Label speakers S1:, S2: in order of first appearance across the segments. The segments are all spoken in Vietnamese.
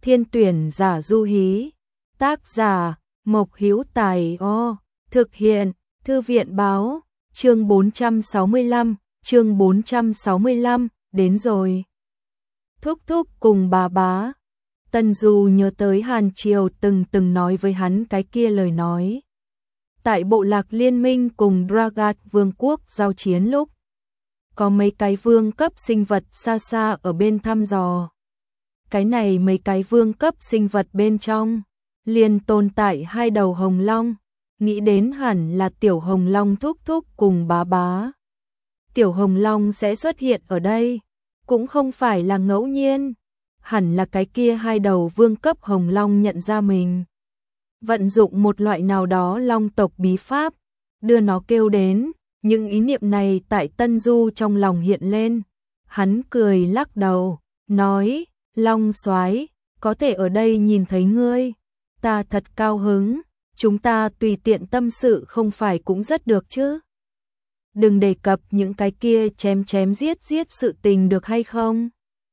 S1: Thiên tuyển giả du hí. Tác giả Mộc Hữu Tài. Thực hiện Thư viện báo. Chương 465, đến rồi. Thúc thúc cùng bà bá. Tân Du nhớ tới Hàn Triều từng nói với hắn cái kia lời nói. Tại bộ lạc liên minh cùng Dragat vương quốc giao chiến lúc, có mấy cái vương cấp sinh vật xa xa ở bên thăm dò. Cái này mấy cái vương cấp sinh vật bên trong, liền tồn tại 2 đầu hồng long, nghĩ đến hẳn là tiểu hồng long thúc thúc cùng bá bá. Tiểu hồng long sẽ xuất hiện ở đây, cũng không phải là ngẫu nhiên, hẳn là cái kia 2 đầu vương cấp hồng long nhận ra mình. Vận dụng một loại nào đó long tộc bí pháp, đưa nó kêu đến, những ý niệm này tại Tân Du trong lòng hiện lên. Hắn cười lắc đầu, nói, Long soái, có thể ở đây nhìn thấy ngươi, ta thật cao hứng, chúng ta tùy tiện tâm sự không phải cũng rất được chứ. Đừng đề cập những cái kia chém giết sự tình được hay không.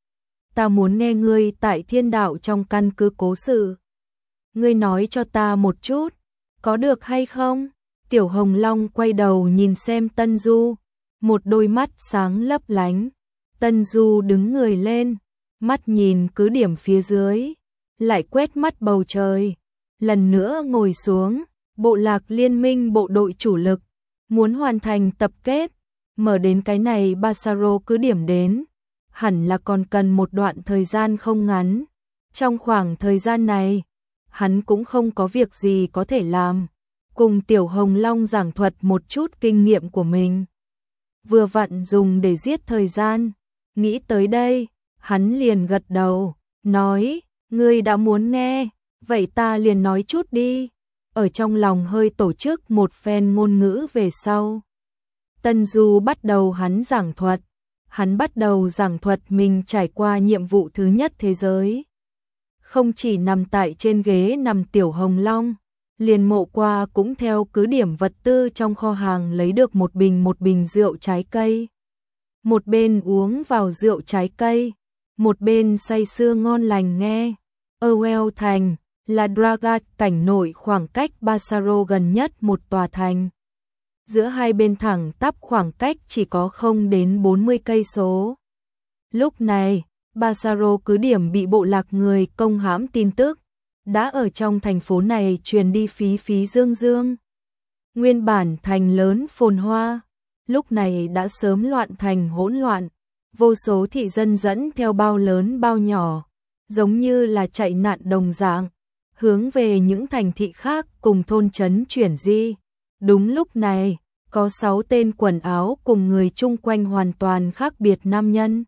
S1: Ta muốn nghe ngươi tại Thiên Đạo trong căn cứ cố sự. Ngươi nói cho ta một chút, có được hay không? Tiểu Hồng Long quay đầu nhìn xem Tân Du, một đôi mắt sáng lấp lánh. Tân Du đứng người lên, mắt nhìn cứ điểm phía dưới, lại quét mắt bầu trời, lần nữa ngồi xuống. Bộ lạc liên minh bộ đội chủ lực muốn hoàn thành tập kết, mở đến cái này Basaro cứ điểm đến, hẳn là còn cần một đoạn thời gian không ngắn. Trong khoảng thời gian này, hắn cũng không có việc gì có thể làm, cùng Tiểu Hồng Long giảng thuật một chút kinh nghiệm của mình. Vừa vặn dùng để giết thời gian, nghĩ tới đây, hắn liền gật đầu, nói, ngươi đã muốn nghe, vậy ta liền nói chút đi. Ở trong lòng hơi tổ chức một phen ngôn ngữ về sau. Tân Du bắt đầu hắn bắt đầu giảng thuật mình trải qua nhiệm vụ thứ nhất thế giới. Không chỉ nằm tại trên ghế nằm Tiểu Hồng Long, liền mộ qua cũng theo cứ điểm vật tư trong kho hàng lấy được một bình rượu trái cây. Một bên uống vào rượu trái cây, một bên say sưa ngon lành nghe. Ewell thành là Dragat cảnh nội khoảng cách Basaro gần nhất một tòa thành. Giữa hai bên thẳng tắp khoảng cách chỉ có không đến 40 cây số. Lúc này, Basaro cứ điểm bị bộ lạc người công hãm tin tức, đã ở trong thành phố này truyền đi phí dương. Nguyên bản thành lớn phồn hoa, lúc này đã sớm loạn thành hỗn loạn, vô số thị dân dẫn theo bao lớn bao nhỏ, giống như là chạy nạn đồng dạng, hướng về những thành thị khác cùng thôn trấn chuyển di. Đúng lúc này, có 6 tên quần áo cùng người chung quanh hoàn toàn khác biệt nam nhân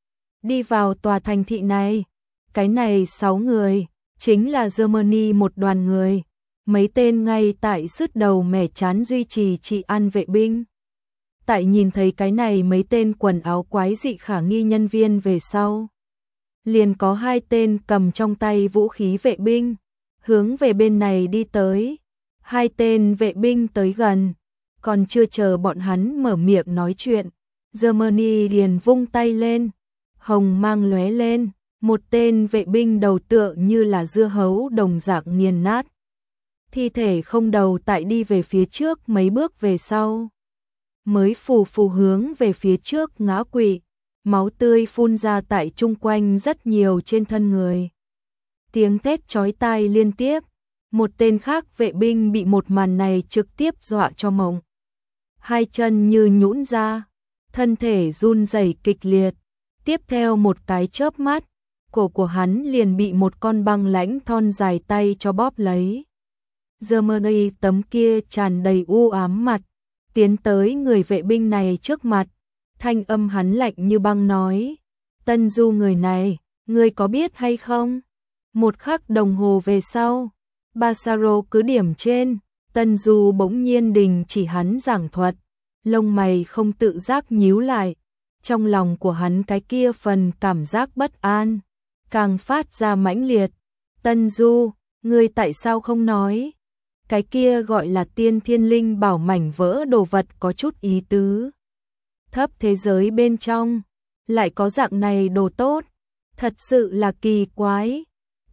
S1: đi vào tòa thành thị này. Cái này 6 người chính là Germany một đoàn người, mấy tên ngay tại sứt đầu mẻ chán duy trì trị an vệ binh. Tại nhìn thấy cái này mấy tên quần áo quái dị khả nghi nhân viên về sau, liền có 2 tên cầm trong tay vũ khí vệ binh, hướng về bên này đi tới. 2 tên vệ binh tới gần, còn chưa chờ bọn hắn mở miệng nói chuyện, Germany liền vung tay lên, hồng mang lóe lên, một tên vệ binh đầu tựa như là dưa hấu đồng dạng nghiền nát. Thi thể không đầu tại đi về phía trước mấy bước về sau, mới phù hướng về phía trước ngã quỵ, máu tươi phun ra tại chung quanh rất nhiều trên thân người. Tiếng thét chói tai liên tiếp, một tên khác vệ binh bị một màn này trực tiếp dọa cho mộng. 2 chân như nhũn ra, thân thể run rẩy kịch liệt. Tiếp theo một cái chớp mắt, cổ của hắn liền bị một con băng lãnh thon dài tay cho bóp lấy. Germany tấm kia tràn đầy u ám mặt, tiến tới người vệ binh này trước mặt, thanh âm hắn lạnh như băng nói, Tân Du người này, ngươi có biết hay không? Một khắc đồng hồ về sau, Basaro cứ điểm trên, Tân Du bỗng nhiên đình chỉ hắn giảng thuật, lông mày không tự giác nhíu lại, trong lòng của hắn cái kia phần cảm giác bất an càng phát ra mãnh liệt. Tân Du, ngươi tại sao không nói? Cái kia gọi là tiên thiên linh bảo mảnh vỡ đồ vật có chút ý tứ. Thấp thế giới bên trong, lại có dạng này đồ tốt, thật sự là kỳ quái.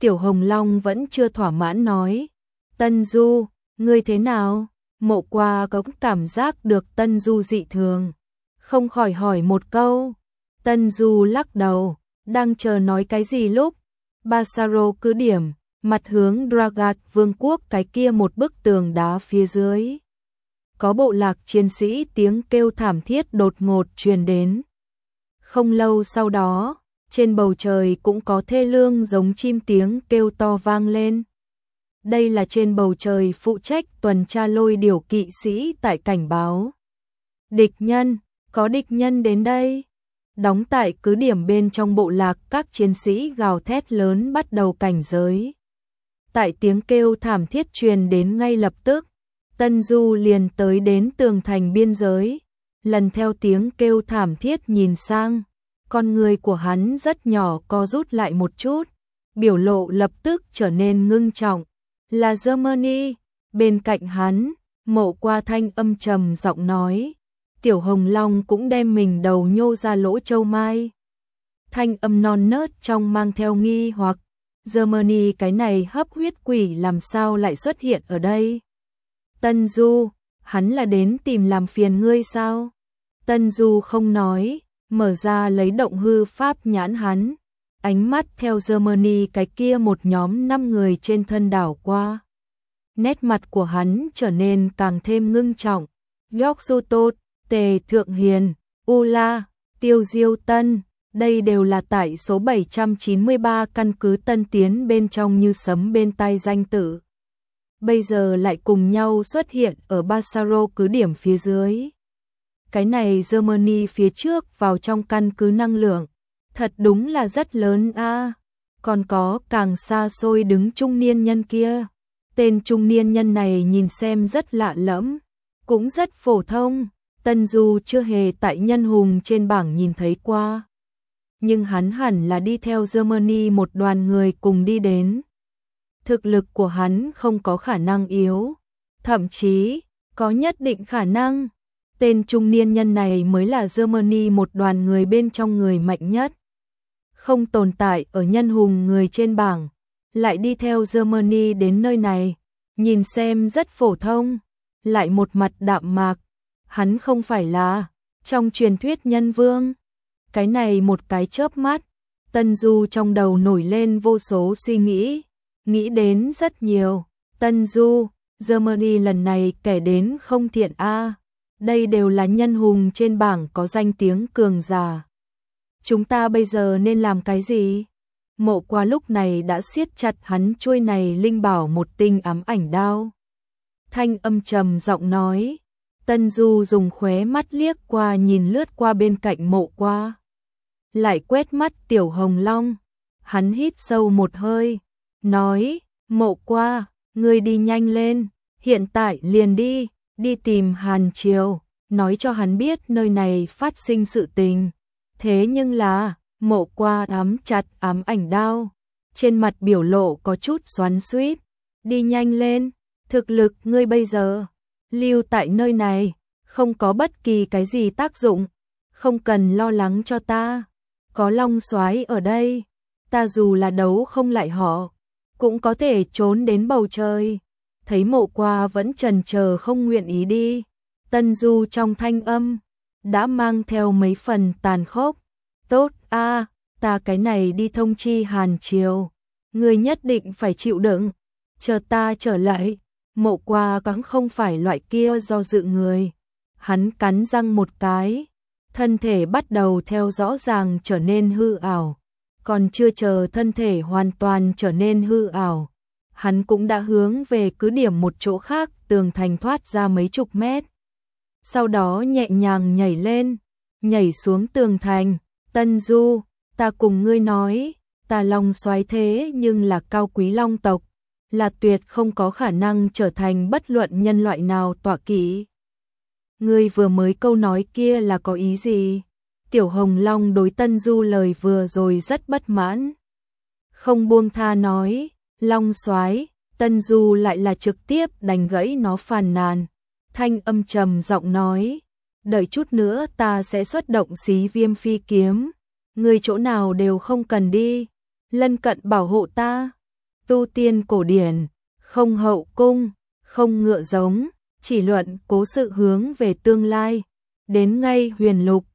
S1: Tiểu Hồng Long vẫn chưa thỏa mãn nói, Tân Du, ngươi thế nào? Mộ Qua có cảm giác được Tân Du dị thường, không khỏi hỏi một câu. Tân Du lắc đầu, đang chờ nói cái gì lúc Basaro cứ điểm, mặt hướng Dragat Vương quốc cái kia một bức tường đá phía dưới. Có bộ lạc chiến sĩ tiếng kêu thảm thiết đột ngột truyền đến. Không lâu sau đó, trên bầu trời cũng có thê lương giống chim tiếng kêu to vang lên. Đây là trên bầu trời phụ trách tuần tra Lôi Điểu kỵ sĩ tại cảnh báo. Địch nhân, có địch nhân đến đây. Đóng tại cứ điểm bên trong bộ lạc, các chiến sĩ gào thét lớn bắt đầu cảnh giới. Tại tiếng kêu thảm thiết truyền đến ngay lập tức, Tân Du liền tới đến tường thành biên giới, lần theo tiếng kêu thảm thiết nhìn sang, con người của hắn rất nhỏ co rút lại một chút, biểu lộ lập tức trở nên ngưng trọng. Là Germany, bên cạnh hắn, Mộ Qua thanh âm trầm giọng nói. Tiểu Hồng Long cũng đem mình đầu nhô ra lỗ châu mai. Thanh âm non nớt trong mang theo nghi hoặc, Germany cái này hấp huyết quỷ làm sao lại xuất hiện ở đây? Tân Du, hắn là đến tìm làm phiền ngươi sao? Tân Du không nói, mở ra lấy động hư pháp nhãn hắn, ánh mắt theo Germany cái kia một nhóm 5 người trên thân đảo qua. Nét mặt của hắn trở nên càng thêm ngưng trọng. York Du Tốt, Tề Thượng Hiền, Ula, Tiêu Diêu Tân, đây đều là tại số 793 căn cứ Tân Tiến bên trong như sấm bên tai danh tử. Bây giờ lại cùng nhau xuất hiện ở Basaro cứ điểm phía dưới. Cái này Germany phía trước vào trong căn cứ năng lượng, thật đúng là rất lớn a. Còn có càng xa xôi đứng trung niên nhân kia. Tên trung niên nhân này nhìn xem rất lạ lẫm, cũng rất phổ thông. Tân Du chưa hề tại nhân hùng trên bảng nhìn thấy qua. Nhưng hắn hẳn là đi theo Germany một đoàn người cùng đi đến. Thực lực của hắn không có khả năng yếu, thậm chí có nhất định khả năng. Tên trung niên nhân này mới là Germany một đoàn người bên trong người mạnh nhất. Không tồn tại ở nhân hùng người trên bảng, lại đi theo Germany đến nơi này, nhìn xem rất phổ thông, lại một mặt đạm mạc. Hắn không phải là trong truyền thuyết nhân vương. Cái này một cái chớp mắt, Tân Du trong đầu nổi lên vô số suy nghĩ đến rất nhiều. Tân Du, Germany lần này kẻ đến không thiện a. Đây đều là nhân hùng trên bảng có danh tiếng cường giả. Chúng ta bây giờ nên làm cái gì? Mộ Qua lúc này đã siết chặt hắn chuôi này linh bảo một tinh ám ảnh đao. Thanh âm trầm giọng nói. Tân Du dùng khóe mắt liếc qua nhìn lướt qua bên cạnh Mộ Qua. Lại quét mắt Tiểu Hồng Long. Hắn hít sâu một hơi, nói, Mộ Qua, ngươi đi nhanh lên, hiện tại liền đi tìm Hàn Triều, nói cho hắn biết nơi này phát sinh sự tình. Thế nhưng là, Mộ Qua nắm chặt ám ảnh đao, trên mặt biểu lộ có chút xoắn xuýt. Đi nhanh lên, thực lực ngươi bây giờ lưu tại nơi này không có bất kỳ cái gì tác dụng, không cần lo lắng cho ta, có Long Soái ở đây, ta dù là đấu không lại họ, cũng có thể trốn đến bầu trời. Thấy Mộ Qua vẫn chần chờ không nguyện ý đi, Tân Du trong thanh âm đã mang theo mấy phần tàn khốc. Tốt a, ta cái này đi thông chi Hàn Triều, ngươi nhất định phải chịu đựng, chờ ta trở lại. Mộ Qua cũng không phải loại kia do dự người. Hắn cắn răng một cái, thân thể bắt đầu theo rõ ràng trở nên hư ảo. Còn chưa chờ thân thể hoàn toàn trở nên hư ảo, hắn cũng đã hướng về cứ điểm một chỗ khác, tường thành thoát ra mấy chục mét. Sau đó nhẹ nhàng nhảy lên, nhảy xuống tường thành. Tân Du, ta cùng ngươi nói, ta Long Soái thế nhưng là cao quý long tộc, là tuyệt không có khả năng trở thành bất luận nhân loại nào tọa kỵ. Ngươi vừa mới câu nói kia là có ý gì? Tiểu Hồng Long đối Tân Du lời vừa rồi rất bất mãn. Không buông tha nói, Long Soái. Tân Du lại là trực tiếp đánh gãy nó phàn nàn. Thanh âm trầm giọng nói, đợi chút nữa ta sẽ xuất động Xí Viêm phi kiếm. Ngươi chỗ nào đều không cần đi, lân cận bảo hộ ta. tu tiên cổ điển, không hậu cung, không ngựa giống, chỉ luận cố sự hướng về tương lai. Đến ngay huyền lục,